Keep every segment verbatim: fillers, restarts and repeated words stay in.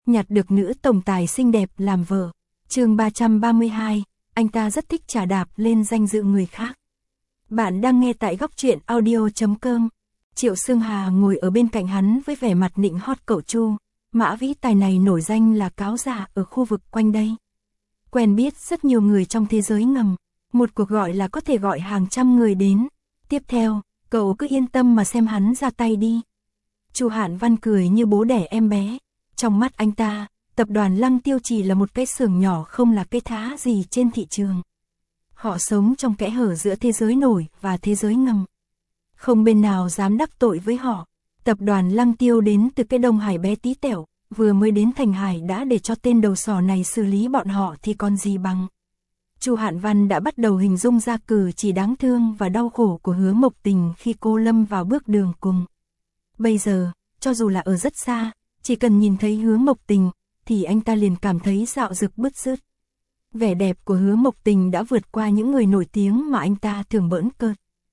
nhặt được nữ tổng tài xinh đẹp làm vợ. Chương ba trăm ba mươi hai, anh ta rất thích trà đạp lên danh dự người khác. Bạn đang nghe tại góc truyện audio chấm com. Triệu Sương Hà ngồi ở bên cạnh hắn với vẻ mặt nịnh hót cậu Chu. Mã Vĩ Tài này nổi danh là cáo giả ở khu vực quanh đây. Quen biết rất nhiều người trong thế giới ngầm. Một cuộc gọi là có thể gọi hàng trăm người đến. Tiếp theo, cậu cứ yên tâm mà xem hắn ra tay đi. Chu Hạn Văn cười như bố đẻ em bé. Trong mắt anh ta, tập đoàn Lăng Tiêu chỉ là một cái xưởng nhỏ, không là cái thá gì trên thị trường. Họ sống trong kẽ hở giữa thế giới nổi và thế giới ngầm. Không bên nào dám đắc tội với họ. Tập đoàn Lăng Tiêu đến từ cái Đông Hải bé tí tẹo, vừa mới đến Thành Hải đã để cho tên đầu sỏ này xử lý bọn họ thì còn gì bằng. Chu Hạn Văn đã bắt đầu hình dung ra cử chỉ đáng thương và đau khổ của Hứa Mộc Tình khi cô lâm vào bước đường cùng. Bây giờ, cho dù là ở rất xa, chỉ cần nhìn thấy Hứa Mộc Tình, thì anh ta liền cảm thấy dạo dực bứt rứt. Vẻ đẹp của Hứa Mộc Tình đã vượt qua những người nổi tiếng mà anh ta thường bỡn cợt.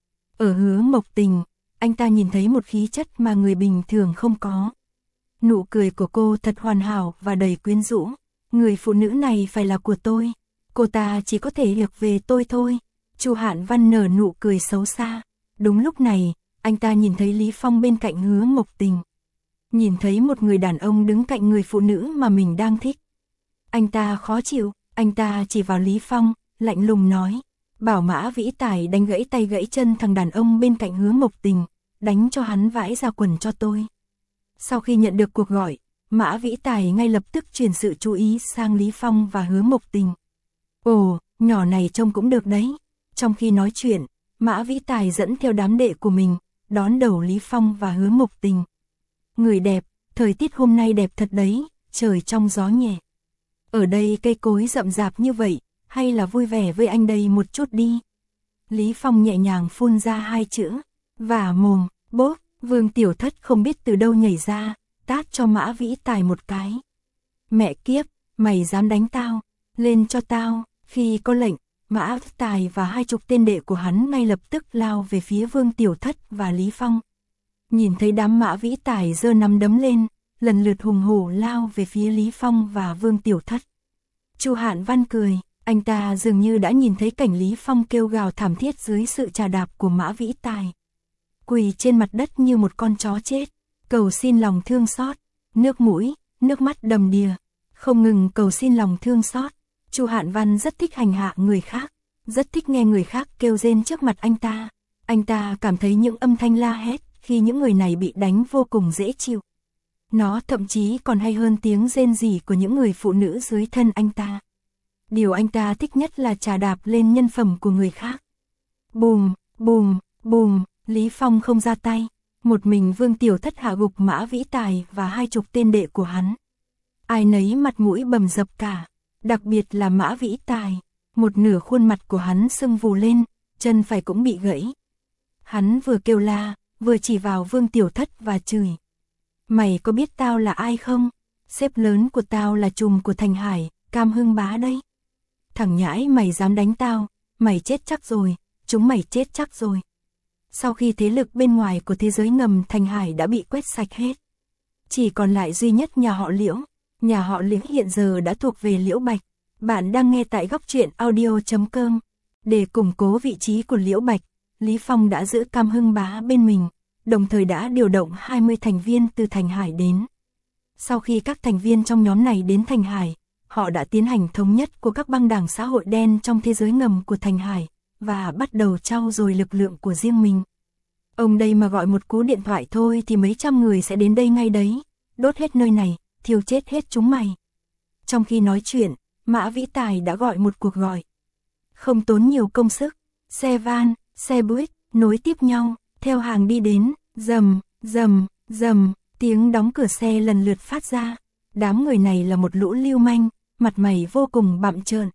Ở Hứa Mộc Tình, anh ta nhìn thấy một khí chất mà người bình thường không có. Nụ cười của cô thật hoàn hảo và đầy quyến rũ. Người phụ nữ này phải là của tôi. Cô ta chỉ có thể thuộc về tôi thôi. Chu Hạn Văn nở nụ cười xấu xa. Đúng lúc này, anh ta nhìn thấy Lý Phong bên cạnh Hứa Mộc Tình. Nhìn thấy một người đàn ông đứng cạnh người phụ nữ mà mình đang thích. Anh ta khó chịu, anh ta chỉ vào Lý Phong, lạnh lùng nói. Bảo Mã Vĩ Tài đánh gãy tay gãy chân thằng đàn ông bên cạnh Hứa Mộc Tình, đánh cho hắn vãi ra quần cho tôi. Sau khi nhận được cuộc gọi, Mã Vĩ Tài ngay lập tức chuyển sự chú ý sang Lý Phong và Hứa Mộc Tình. Ồ, nhỏ này trông cũng được đấy. Trong khi nói chuyện, Mã Vĩ Tài dẫn theo đám đệ của mình, đón đầu Lý Phong và Hứa Mộc Tình. Người đẹp, thời tiết hôm nay đẹp thật đấy, trời trong gió nhẹ. Ở đây cây cối rậm rạp như vậy, hay là vui vẻ với anh đây một chút đi. Lý Phong nhẹ nhàng phun ra hai chữ, vả mồm, bốp, Vương Tiểu Thất không biết từ đâu nhảy ra, tát cho Mã Vĩ Tài một cái. Mẹ kiếp, mày dám đánh tao, lên cho tao. Khi có lệnh, Mã Vĩ Tài và hai chục tên đệ của hắn ngay lập tức lao về phía Vương Tiểu Thất và Lý Phong. Nhìn thấy đám Mã Vĩ Tài giơ nắm đấm lên, lần lượt hùng hổ lao về phía Lý Phong và Vương Tiểu Thất. Chu Hạn Văn cười, anh ta dường như đã nhìn thấy cảnh Lý Phong kêu gào thảm thiết dưới sự trà đạp của Mã Vĩ Tài. Quỳ trên mặt đất như một con chó chết, cầu xin lòng thương xót, nước mũi, nước mắt đầm đìa, không ngừng cầu xin lòng thương xót. Chu Hạn Văn rất thích hành hạ người khác, rất thích nghe người khác kêu rên trước mặt anh ta. Anh ta cảm thấy những âm thanh la hét khi những người này bị đánh vô cùng dễ chịu. Nó thậm chí còn hay hơn tiếng rên rỉ của những người phụ nữ dưới thân anh ta. Điều anh ta thích nhất là trà đạp lên nhân phẩm của người khác. Bùm, bùm, bùm, Lý Phong không ra tay. Một mình Vương Tiểu Thất hạ gục Mã Vĩ Tài và hai chục tên đệ của hắn. Ai nấy mặt mũi bầm dập cả. Đặc biệt là Mã Vĩ Tài. Một nửa khuôn mặt của hắn sưng vù lên, chân phải cũng bị gãy. Hắn vừa kêu la, vừa chỉ vào Vương Tiểu Thất và chửi. Mày có biết tao là ai không? Sếp lớn của tao là trùm của Thành Hải, Cam Hưng Bá đây. Thằng nhãi mày dám đánh tao, mày chết chắc rồi, chúng mày chết chắc rồi. Sau khi thế lực bên ngoài của thế giới ngầm Thành Hải đã bị quét sạch hết, chỉ còn lại duy nhất nhà họ Liễu. Nhà họ Liễu hiện giờ đã thuộc về Liễu Bạch. Bạn đang nghe tại góc truyện audio chấm com. Để củng cố vị trí của Liễu Bạch, Lý Phong đã giữ Cam Hưng Bá bên mình, đồng thời đã điều động hai mươi thành viên từ Thành Hải đến. Sau khi các thành viên trong nhóm này đến Thành Hải, họ đã tiến hành thống nhất của các băng đảng xã hội đen trong thế giới ngầm của Thành Hải, và bắt đầu trau dồi lực lượng của riêng mình. Ông đây mà gọi một cú điện thoại thôi thì mấy trăm người sẽ đến đây ngay đấy, đốt hết nơi này, thiêu chết hết chúng mày. Trong khi nói chuyện, Mã Vĩ Tài đã gọi một cuộc gọi. Không tốn nhiều công sức, xe van, xe buýt, nối tiếp nhau, theo hàng đi đến, rầm, rầm, rầm, tiếng đóng cửa xe lần lượt phát ra. Đám người này là một lũ lưu manh, mặt mày vô cùng bặm trợn.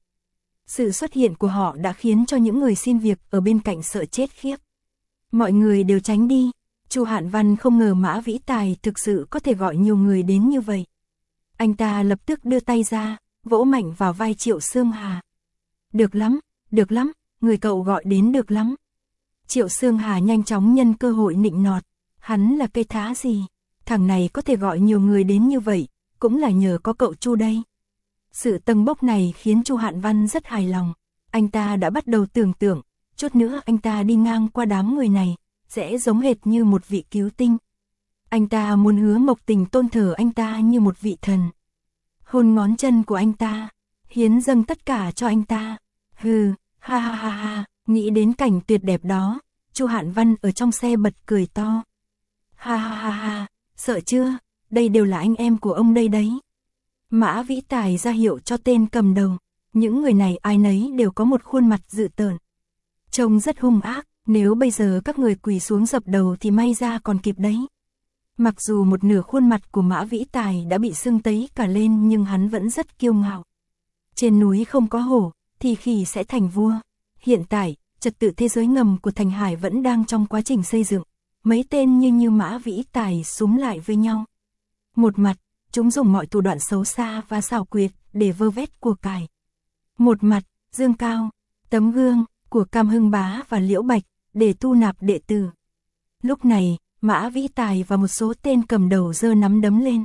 Sự xuất hiện của họ đã khiến cho những người xin việc ở bên cạnh sợ chết khiếp. Mọi người đều tránh đi. Chu Hạn Văn không ngờ Mã Vĩ Tài thực sự có thể gọi nhiều người đến như vậy. Anh ta lập tức đưa tay ra, vỗ mạnh vào vai Triệu Sương Hà. Được lắm, được lắm, người cậu gọi đến được lắm. Triệu Sương Hà nhanh chóng nhân cơ hội nịnh nọt. Hắn là cây thá gì? Thằng này có thể gọi nhiều người đến như vậy, cũng là nhờ có cậu Chu đây. Sự tâng bốc này khiến Chu Hạn Văn rất hài lòng. Anh ta đã bắt đầu tưởng tượng, chút nữa anh ta đi ngang qua đám người này, sẽ giống hệt như một vị cứu tinh. Anh ta muốn Hứa Mộc Tình tôn thờ anh ta như một vị thần. Hôn ngón chân của anh ta, hiến dâng tất cả cho anh ta. Hừ, ha ha ha ha, nghĩ đến cảnh tuyệt đẹp đó, Chu Hạn Văn ở trong xe bật cười to. Ha ha ha ha, sợ chưa, đây đều là anh em của ông đây đấy. Mã Vĩ Tài ra hiệu cho tên cầm đầu, những người này ai nấy đều có một khuôn mặt dữ tợn. Trông rất hung ác, nếu bây giờ các người quỳ xuống dập đầu thì may ra còn kịp đấy. Mặc dù một nửa khuôn mặt của Mã Vĩ Tài đã bị sưng tấy cả lên nhưng hắn vẫn rất kiêu ngạo. Trên núi không có hổ, thì khỉ sẽ thành vua. Hiện tại, trật tự thế giới ngầm của Thành Hải vẫn đang trong quá trình xây dựng. Mấy tên như như Mã Vĩ Tài xúm lại với nhau. Một mặt, chúng dùng mọi thủ đoạn xấu xa và xảo quyệt để vơ vét của cải. Một mặt, dương cao, tấm gương của Cam Hưng Bá và Liễu Bạch để thu nạp đệ tử. Lúc này, Mã Vĩ Tài và một số tên cầm đầu giơ nắm đấm lên.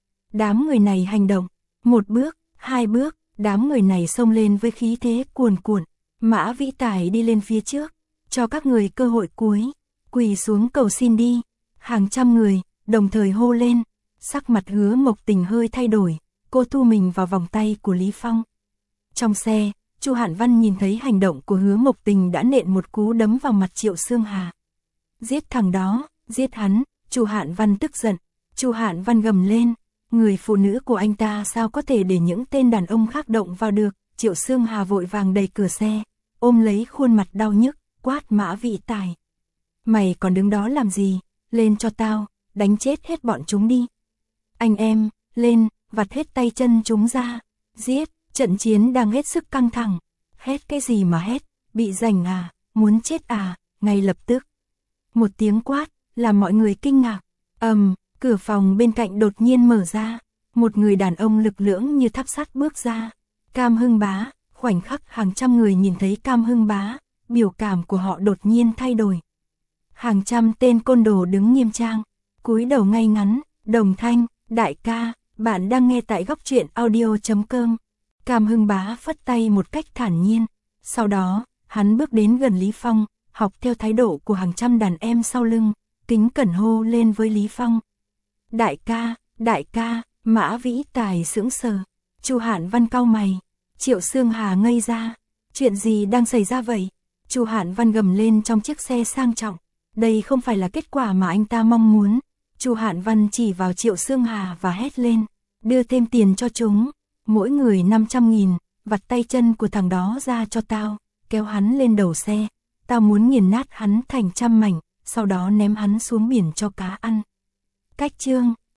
Đám người này hành động, một bước, hai bước, đám người này xông lên với khí thế cuồn cuộn. Mã Vĩ Tài đi lên phía trước, cho các người cơ hội cuối, quỳ xuống cầu xin đi. Hàng trăm người đồng thời hô lên, sắc mặt Hứa Mộc Tình hơi thay đổi, cô thu mình vào vòng tay của Lý Phong. Trong xe, Chu Hạn Văn nhìn thấy hành động của Hứa Mộc Tình đã nện một cú đấm vào mặt Triệu Xương Hà. Giết thằng đó, giết hắn, Chu Hạn Văn tức giận. Chu Hạn Văn gầm lên, người phụ nữ của anh ta sao có thể để những tên đàn ông khác động vào được. Triệu Xương Hà vội vàng đẩy cửa xe, ôm lấy khuôn mặt đau nhức, quát Mã Vĩ Tài. Mày còn đứng đó làm gì, lên cho tao, đánh chết hết bọn chúng đi. Anh em, lên, vặt hết tay chân chúng ra, giết, trận chiến đang hết sức căng thẳng. Hét cái gì mà hét, bị rảnh à, muốn chết à, ngay lập tức. Một tiếng quát, làm mọi người kinh ngạc. Ầm, um, cửa phòng bên cạnh đột nhiên mở ra, một người đàn ông lực lưỡng như tháp sắt bước ra. Cam Hưng Bá, khoảnh khắc hàng trăm người nhìn thấy Cam Hưng Bá, biểu cảm của họ đột nhiên thay đổi. Hàng trăm tên côn đồ đứng nghiêm trang, cúi đầu ngay ngắn, đồng thanh, đại ca, bạn đang nghe tại góc truyện audio chấm com. Cam Hưng Bá phất tay một cách thản nhiên, sau đó, hắn bước đến gần Lý Phong, học theo thái độ của hàng trăm đàn em sau lưng, kính cẩn hô lên với Lý Phong. Đại ca, đại ca, Mã Vĩ Tài sững sờ, Chu Hạn Văn cau mày, Triệu Xương Hà ngây ra, chuyện gì đang xảy ra vậy? Chu Hạn Văn gầm lên trong chiếc xe sang trọng, đây không phải là kết quả mà anh ta mong muốn. Chu Hạn Văn chỉ vào Triệu Xương Hà và hét lên, đưa thêm tiền cho chúng, mỗi người năm trăm nghìn, vặt tay chân của thằng đó ra cho tao, kéo hắn lên đầu xe, tao muốn nghiền nát hắn thành trăm mảnh, sau đó ném hắn xuống biển cho cá ăn. Cách chương